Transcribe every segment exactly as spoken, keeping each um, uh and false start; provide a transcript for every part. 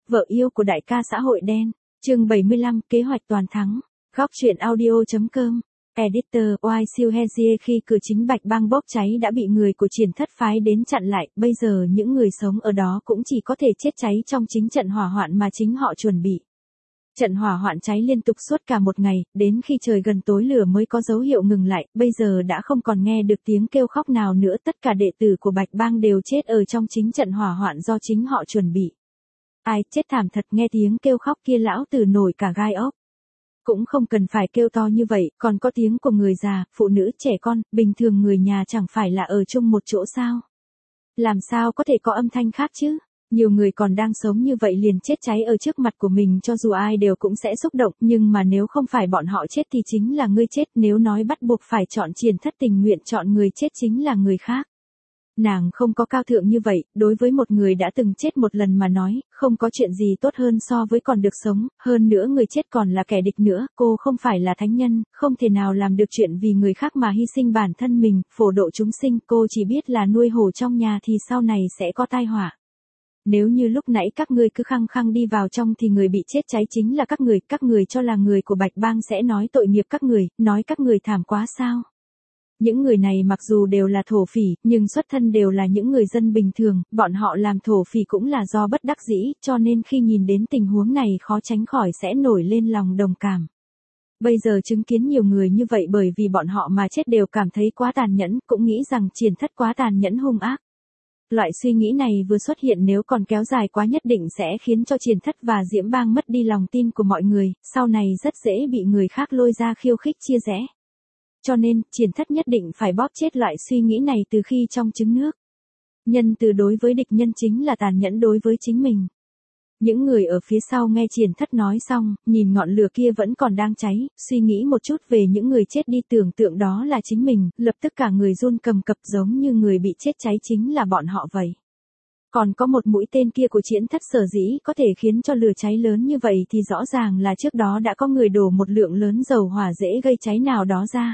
vợ yêu của đại ca xã hội đen. Chương bảy mươi lăm, kế hoạch toàn thắng. Góc truyện audio chấm com. Editor Oai Siêu Hezie khi cửa chính Bạch Bang bốc cháy đã bị người của Triển Thất phái đến chặn lại, bây giờ những người sống ở đó cũng chỉ có thể chết cháy trong chính trận hỏa hoạn mà chính họ chuẩn bị. Trận hỏa hoạn cháy liên tục suốt cả một ngày, đến khi trời gần tối lửa mới có dấu hiệu ngừng lại, bây giờ đã không còn nghe được tiếng kêu khóc nào nữa, tất cả đệ tử của Bạch Bang đều chết ở trong chính trận hỏa hoạn do chính họ chuẩn bị. Ai chết thảm thật, nghe tiếng kêu khóc kia lão tử nổi cả gai ốc. Cũng không cần phải kêu to như vậy, còn có tiếng của người già, phụ nữ, trẻ con, bình thường người nhà chẳng phải là ở chung một chỗ sao? Làm sao có thể có âm thanh khác chứ? Nhiều người còn đang sống như vậy liền chết cháy ở trước mặt của mình, cho dù ai đều cũng sẽ xúc động, nhưng mà nếu không phải bọn họ chết thì chính là ngươi chết, nếu nói bắt buộc phải chọn, Triển Thất tình nguyện chọn người chết chính là người khác. Nàng không có cao thượng như vậy, đối với một người đã từng chết một lần mà nói, không có chuyện gì tốt hơn so với còn được sống, hơn nữa người chết còn là kẻ địch nữa, cô không phải là thánh nhân, không thể nào làm được chuyện vì người khác mà hy sinh bản thân mình, phổ độ chúng sinh, cô chỉ biết là nuôi hổ trong nhà thì sau này sẽ có tai họa. Nếu như lúc nãy các ngươi cứ khăng khăng đi vào trong thì người bị chết cháy chính là các người, các người cho là người của Bạch Bang sẽ nói tội nghiệp các người, nói các người thảm quá sao? Những người này mặc dù đều là thổ phỉ, nhưng xuất thân đều là những người dân bình thường, bọn họ làm thổ phỉ cũng là do bất đắc dĩ, cho nên khi nhìn đến tình huống này khó tránh khỏi sẽ nổi lên lòng đồng cảm. Bây giờ chứng kiến nhiều người như vậy bởi vì bọn họ mà chết đều cảm thấy quá tàn nhẫn, cũng nghĩ rằng Triển Thất quá tàn nhẫn hung ác. Loại suy nghĩ này vừa xuất hiện nếu còn kéo dài quá nhất định sẽ khiến cho Triển Thất và Diễm Bang mất đi lòng tin của mọi người, sau này rất dễ bị người khác lôi ra khiêu khích chia rẽ. Cho nên, Triển Thất nhất định phải bóp chết loại suy nghĩ này từ khi trong trứng nước. Nhân từ đối với địch nhân chính là tàn nhẫn đối với chính mình. Những người ở phía sau nghe Triển Thất nói xong, nhìn ngọn lửa kia vẫn còn đang cháy, suy nghĩ một chút về những người chết đi, tưởng tượng đó là chính mình, lập tức cả người run cầm cập giống như người bị chết cháy chính là bọn họ vậy. Còn có một mũi tên kia của Triển Thất sở dĩ có thể khiến cho lửa cháy lớn như vậy thì rõ ràng là trước đó đã có người đổ một lượng lớn dầu hỏa dễ gây cháy nào đó ra.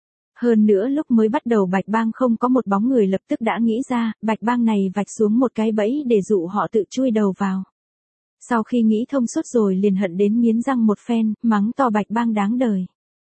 Hơn nữa lúc mới bắt đầu Bạch Bang không có một bóng người, lập tức đã nghĩ ra, Bạch Bang này vạch xuống một cái bẫy để dụ họ tự chui đầu vào. Sau khi nghĩ thông suốt rồi liền hận đến nghiến răng một phen, mắng to Bạch Bang đáng đời.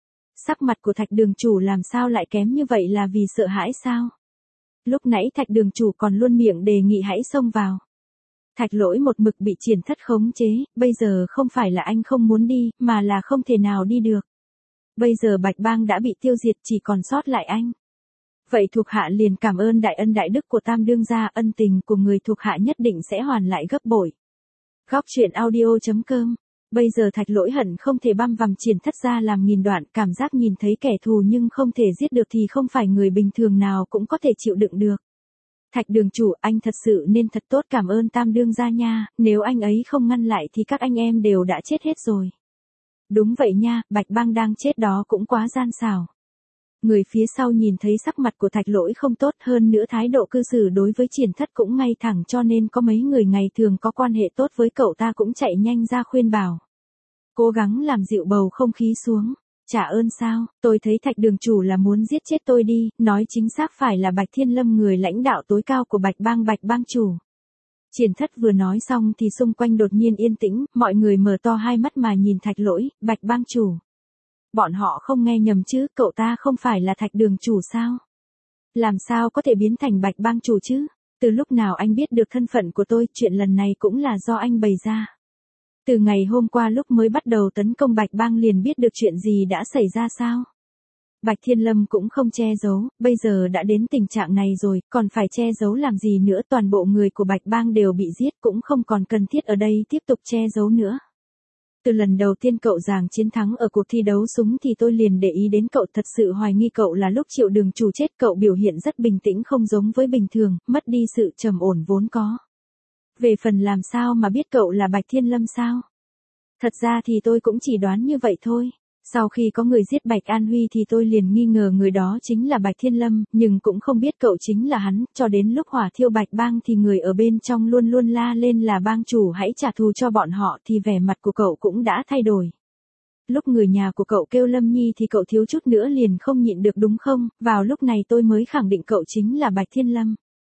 Sắc mặt của Thạch Đường chủ làm sao lại kém như vậy, là vì sợ hãi sao? Lúc nãy Thạch Đường chủ còn luôn miệng đề nghị hãy xông vào. Thạch Lỗi một mực bị Triển Thất khống chế, bây giờ không phải là anh không muốn đi, mà là không thể nào đi được. Bây giờ Bạch Bang đã bị tiêu diệt, chỉ còn sót lại anh. Vậy thuộc hạ liền cảm ơn đại ân đại đức của Tam đương gia, ân tình của người thuộc hạ nhất định sẽ hoàn lại gấp bội. Góc truyện audio chấm com. Bây giờ Thạch Lỗi hận không thể băm vằm Triển Thất ra làm nghìn đoạn, cảm giác nhìn thấy kẻ thù nhưng không thể giết được thì không phải người bình thường nào cũng có thể chịu đựng được. Thạch Đường chủ, anh thật sự nên thật tốt cảm ơn Tam đương gia nha, nếu anh ấy không ngăn lại thì các anh em đều đã chết hết rồi. Đúng vậy nha, Bạch Bang đang chết đó cũng quá gian xảo. Người phía sau nhìn thấy sắc mặt của Thạch Lỗi không tốt, hơn nữa thái độ cư xử đối với Triển Thất cũng ngay thẳng, cho nên có mấy người ngày thường có quan hệ tốt với cậu ta cũng chạy nhanh ra khuyên bảo. Cố gắng làm dịu bầu không khí xuống. Trả ơn sao, tôi thấy Thạch Đường chủ là muốn giết chết tôi đi, nói chính xác phải là Bạch Thiên Lâm, người lãnh đạo tối cao của Bạch Bang, Bạch Bang chủ. Triển Thất vừa nói xong thì xung quanh đột nhiên yên tĩnh, mọi người mở to hai mắt mà nhìn Thạch Lỗi, Bạch Bang chủ. Bọn họ không nghe nhầm chứ, cậu ta không phải là Thạch Đường chủ sao? Làm sao có thể biến thành Bạch Bang chủ chứ? Từ lúc nào anh biết được thân phận của tôi, chuyện lần này cũng là do anh bày ra. Từ ngày hôm qua lúc mới bắt đầu tấn công Bạch Bang liền biết được chuyện gì đã xảy ra sao? Bạch Thiên Lâm cũng không che giấu, bây giờ đã đến tình trạng này rồi, còn phải che giấu làm gì nữa, toàn bộ người của Bạch Bang đều bị giết, cũng không còn cần thiết ở đây tiếp tục che giấu nữa. Từ lần đầu tiên cậu giành chiến thắng ở cuộc thi đấu súng thì tôi liền để ý đến cậu, thật sự hoài nghi cậu là lúc Triệu Đường chủ chết, cậu biểu hiện rất bình tĩnh không giống với bình thường, mất đi sự trầm ổn vốn có. Về phần làm sao mà biết cậu là Bạch Thiên Lâm sao? Thật ra thì tôi cũng chỉ đoán như vậy thôi. Sau khi có người giết Bạch An Huy thì tôi liền nghi ngờ người đó chính là Bạch Thiên Lâm, nhưng cũng không biết cậu chính là hắn, cho đến lúc hỏa thiêu Bạch Bang thì người ở bên trong luôn luôn la lên là bang chủ hãy trả thù cho bọn họ thì vẻ mặt của cậu cũng đã thay đổi. Lúc người nhà của cậu kêu Lâm Nhi thì cậu thiếu chút nữa liền không nhịn được đúng không, vào lúc này tôi mới khẳng định cậu chính là Bạch Thiên Lâm.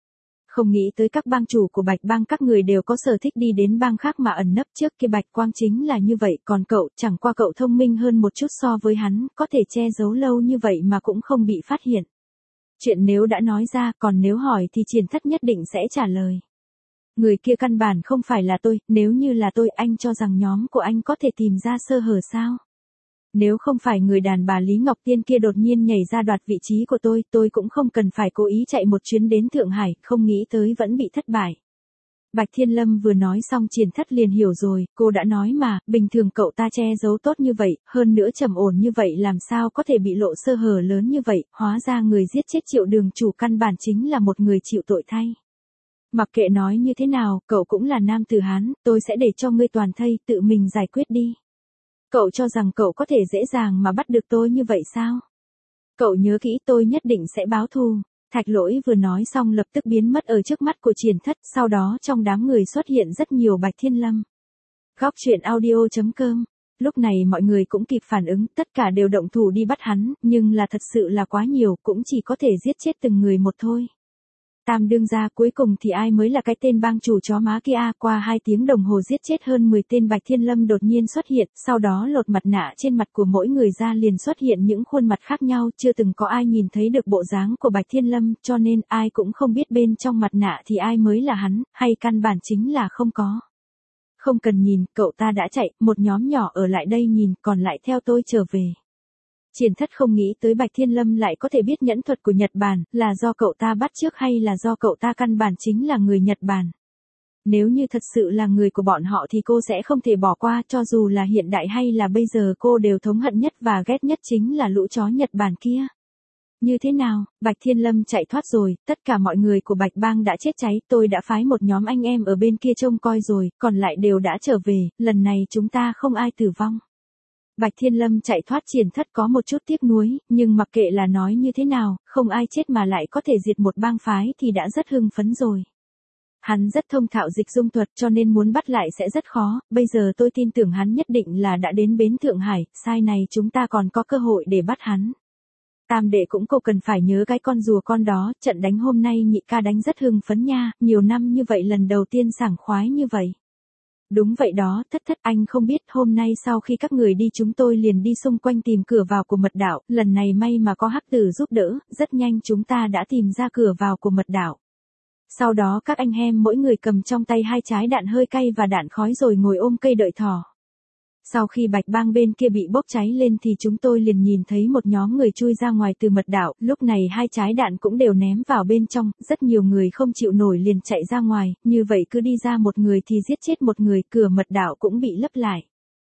Không nghĩ tới các bang chủ của Bạch Bang các người đều có sở thích đi đến bang khác mà ẩn nấp, trước kia Bạch Quang chính là như vậy, còn cậu, chẳng qua cậu thông minh hơn một chút so với hắn, có thể che giấu lâu như vậy mà cũng không bị phát hiện. Chuyện nếu đã nói ra, còn nếu hỏi thì Triển Thất nhất định sẽ trả lời. Người kia căn bản không phải là tôi, nếu như là tôi, anh cho rằng nhóm của anh có thể tìm ra sơ hở sao? Nếu không phải người đàn bà Lý Ngọc Tiên kia đột nhiên nhảy ra đoạt vị trí của tôi, tôi cũng không cần phải cố ý chạy một chuyến đến Thượng Hải, không nghĩ tới vẫn bị thất bại. Bạch Thiên Lâm vừa nói xong Triển Thất liền hiểu rồi, cô đã nói mà, bình thường cậu ta che giấu tốt như vậy, hơn nữa trầm ổn như vậy làm sao có thể bị lộ sơ hở lớn như vậy, hóa ra người giết chết Triệu Đường chủ căn bản chính là một người chịu tội thay. Mặc kệ nói như thế nào, cậu cũng là nam tử Hán, tôi sẽ để cho ngươi toàn thây, tự mình giải quyết đi. Cậu cho rằng cậu có thể dễ dàng mà bắt được tôi như vậy sao? Cậu nhớ kỹ, tôi nhất định sẽ báo thù. Thạch Lỗi vừa nói xong lập tức biến mất ở trước mắt của Triển Thất, sau đó trong đám người xuất hiện rất nhiều Bạch Thiên Lâm. Góc truyện audio chấm com. Lúc này mọi người cũng kịp phản ứng, tất cả đều động thủ đi bắt hắn, nhưng là thật sự là quá nhiều, cũng chỉ có thể giết chết từng người một thôi. Tam đương gia, cuối cùng thì ai mới là cái tên bang chủ chó má kia? Qua hai tiếng đồng hồ giết chết hơn mười tên Bạch Thiên Lâm đột nhiên xuất hiện, sau đó lột mặt nạ trên mặt của mỗi người ra liền xuất hiện những khuôn mặt khác nhau, chưa từng có ai nhìn thấy được bộ dáng của Bạch Thiên Lâm, cho nên ai cũng không biết bên trong mặt nạ thì ai mới là hắn, hay căn bản chính là không có. Không cần nhìn, cậu ta đã chạy, một nhóm nhỏ ở lại đây nhìn, còn lại theo tôi trở về. Triển Thất không nghĩ tới Bạch Thiên Lâm lại có thể biết nhẫn thuật của Nhật Bản, là do cậu ta bắt chước hay là do cậu ta căn bản chính là người Nhật Bản. Nếu như thật sự là người của bọn họ thì cô sẽ không thể bỏ qua, cho dù là hiện đại hay là bây giờ cô đều thống hận nhất và ghét nhất chính là lũ chó Nhật Bản kia. Như thế nào, Bạch Thiên Lâm chạy thoát rồi, tất cả mọi người của Bạch Bang đã chết cháy, tôi đã phái một nhóm anh em ở bên kia trông coi rồi, còn lại đều đã trở về, lần này chúng ta không ai tử vong. Bạch Thiên Lâm chạy thoát, Triển Thất có một chút tiếc nuối, nhưng mặc kệ là nói như thế nào, không ai chết mà lại có thể diệt một bang phái thì đã rất hưng phấn rồi. Hắn rất thông thạo dịch dung thuật cho nên muốn bắt lại sẽ rất khó, bây giờ tôi tin tưởng hắn nhất định là đã đến bến Thượng Hải, sai này chúng ta còn có cơ hội để bắt hắn. Tam đệ cũng cô cần phải nhớ cái con rùa con đó, trận đánh hôm nay nhị ca đánh rất hưng phấn nha, nhiều năm như vậy lần đầu tiên sảng khoái như vậy. Đúng vậy đó, Thất Thất, anh không biết, hôm nay sau khi các người đi chúng tôi liền đi xung quanh tìm cửa vào của mật đạo, lần này may mà có Hắc Tử giúp đỡ, rất nhanh chúng ta đã tìm ra cửa vào của mật đạo. Sau đó các anh em mỗi người cầm trong tay hai trái đạn hơi cay và đạn khói rồi ngồi ôm cây đợi thỏ. Sau khi Bạch Bang bên kia bị bốc cháy lên thì chúng tôi liền nhìn thấy một nhóm người chui ra ngoài từ mật đạo, lúc này hai trái đạn cũng đều ném vào bên trong, rất nhiều người không chịu nổi liền chạy ra ngoài, như vậy cứ đi ra một người thì giết chết một người, cửa mật đạo cũng bị lấp lại.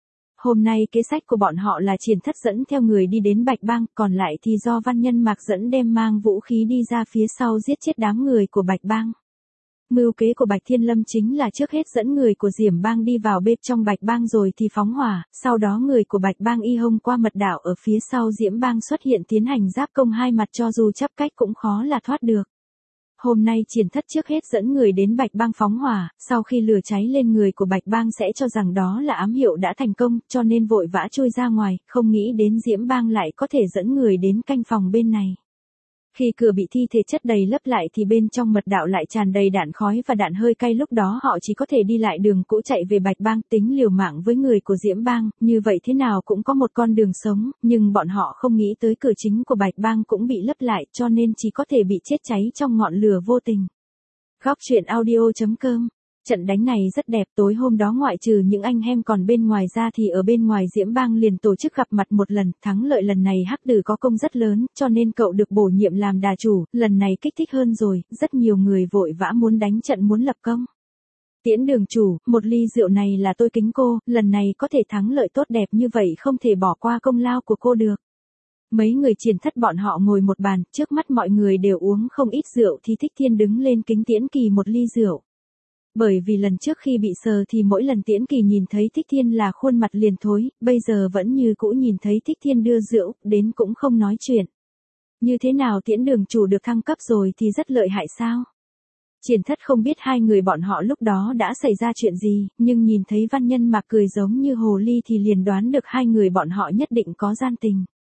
Hôm nay kế sách của bọn họ là Triển Thất dẫn theo người đi đến Bạch Bang, còn lại thì do Văn Nhân Mạc dẫn đem mang vũ khí đi ra phía sau giết chết đám người của Bạch Bang. Mưu kế của Bạch Thiên Lâm chính là trước hết dẫn người của Diểm Bang đi vào bên trong Bạch Bang rồi thì phóng hỏa, sau đó người của Bạch Bang y hông qua mật đạo ở phía sau Diễm Bang xuất hiện tiến hành giáp công hai mặt, cho dù chắp cách cũng khó là thoát được. Hôm nay Triển Thất trước hết dẫn người đến Bạch Bang phóng hỏa, sau khi lửa cháy lên người của Bạch Bang sẽ cho rằng đó là ám hiệu đã thành công, cho nên vội vã chui ra ngoài, không nghĩ đến Diễm Bang lại có thể dẫn người đến canh phòng bên này. Khi cửa bị thi thể chất đầy lấp lại thì bên trong mật đạo lại tràn đầy đạn khói và đạn hơi cay, lúc đó họ chỉ có thể đi lại đường cũ chạy về Bạch Bang, tính liều mạng với người của Diễm Bang, như vậy thế nào cũng có một con đường sống, nhưng bọn họ không nghĩ tới cửa chính của Bạch Bang cũng bị lấp lại cho nên chỉ có thể bị chết cháy trong ngọn lửa vô tình. Góc truyện audio chấm com. Trận đánh này rất đẹp, tối hôm đó ngoại trừ những anh em còn bên ngoài ra thì ở bên ngoài Diễm Bang liền tổ chức gặp mặt một lần, thắng lợi lần này Hắc Tử có công rất lớn, cho nên cậu được bổ nhiệm làm đà chủ, lần này kích thích hơn rồi, rất nhiều người vội vã muốn đánh trận muốn lập công. Tiễn Đường chủ, một ly rượu này là tôi kính cô, lần này có thể thắng lợi tốt đẹp như vậy không thể bỏ qua công lao của cô được. Mấy người Triển Thất bọn họ ngồi một bàn, trước mắt mọi người đều uống không ít rượu thì Thích Thiên đứng lên kính Tiễn Kỳ một ly rượu. Bởi vì lần trước khi bị sờ thì mỗi lần Tiễn Kỳ nhìn thấy Thích Thiên là khuôn mặt liền thối, bây giờ vẫn như cũ nhìn thấy Thích Thiên đưa rượu, đến cũng không nói chuyện. Như thế nào Tiễn Đường chủ được thăng cấp rồi thì rất lợi hại sao? Triển Thất không biết hai người bọn họ lúc đó đã xảy ra chuyện gì, nhưng nhìn thấy Văn Nhân Mạc cười giống như hồ ly thì liền đoán được hai người bọn họ nhất định có gian tình.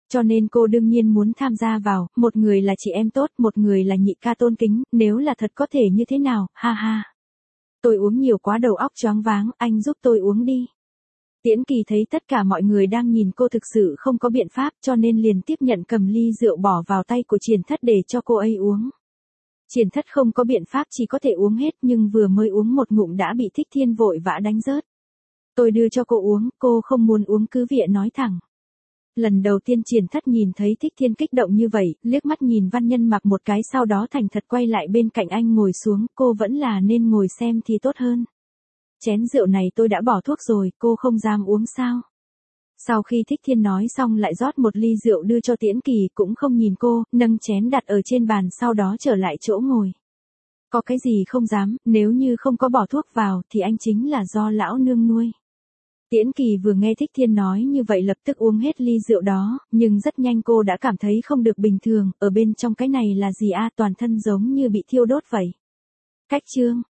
Cho nên cô đương nhiên muốn tham gia vào, một người là chị em tốt, một người là nhị ca tôn kính, nếu là thật có thể như thế nào, ha ha. Tôi uống nhiều quá đầu óc choáng váng, anh giúp tôi uống đi. Tiễn Kỳ thấy tất cả mọi người đang nhìn cô thực sự không có biện pháp cho nên liền tiếp nhận cầm ly rượu bỏ vào tay của Triển Thất để cho cô ấy uống. Triển Thất không có biện pháp chỉ có thể uống hết nhưng vừa mới uống một ngụm đã bị Thích Thiên vội vã đánh rớt. Tôi đưa cho cô uống, cô không muốn uống cứ việc nói thẳng. Lần đầu tiên Triển Thất nhìn thấy Thích Thiên kích động như vậy, liếc mắt nhìn Văn Nhân Mặc một cái sau đó thành thật quay lại bên cạnh anh ngồi xuống, cô vẫn là nên ngồi xem thì tốt hơn. Chén rượu này tôi đã bỏ thuốc rồi, cô không dám uống sao? Sau khi Thích Thiên nói xong lại rót một ly rượu đưa cho Tiễn Kỳ cũng không nhìn cô, nâng chén đặt ở trên bàn sau đó trở lại chỗ ngồi. Có cái gì không dám, nếu như không có bỏ thuốc vào thì anh chính là do lão nương nuôi. Tiễn Kỳ vừa nghe Thích Thiên nói như vậy lập tức uống hết ly rượu đó, nhưng rất nhanh cô đã cảm thấy không được bình thường, ở bên trong cái này là gì a, toàn thân giống như bị thiêu đốt vậy. Cách chương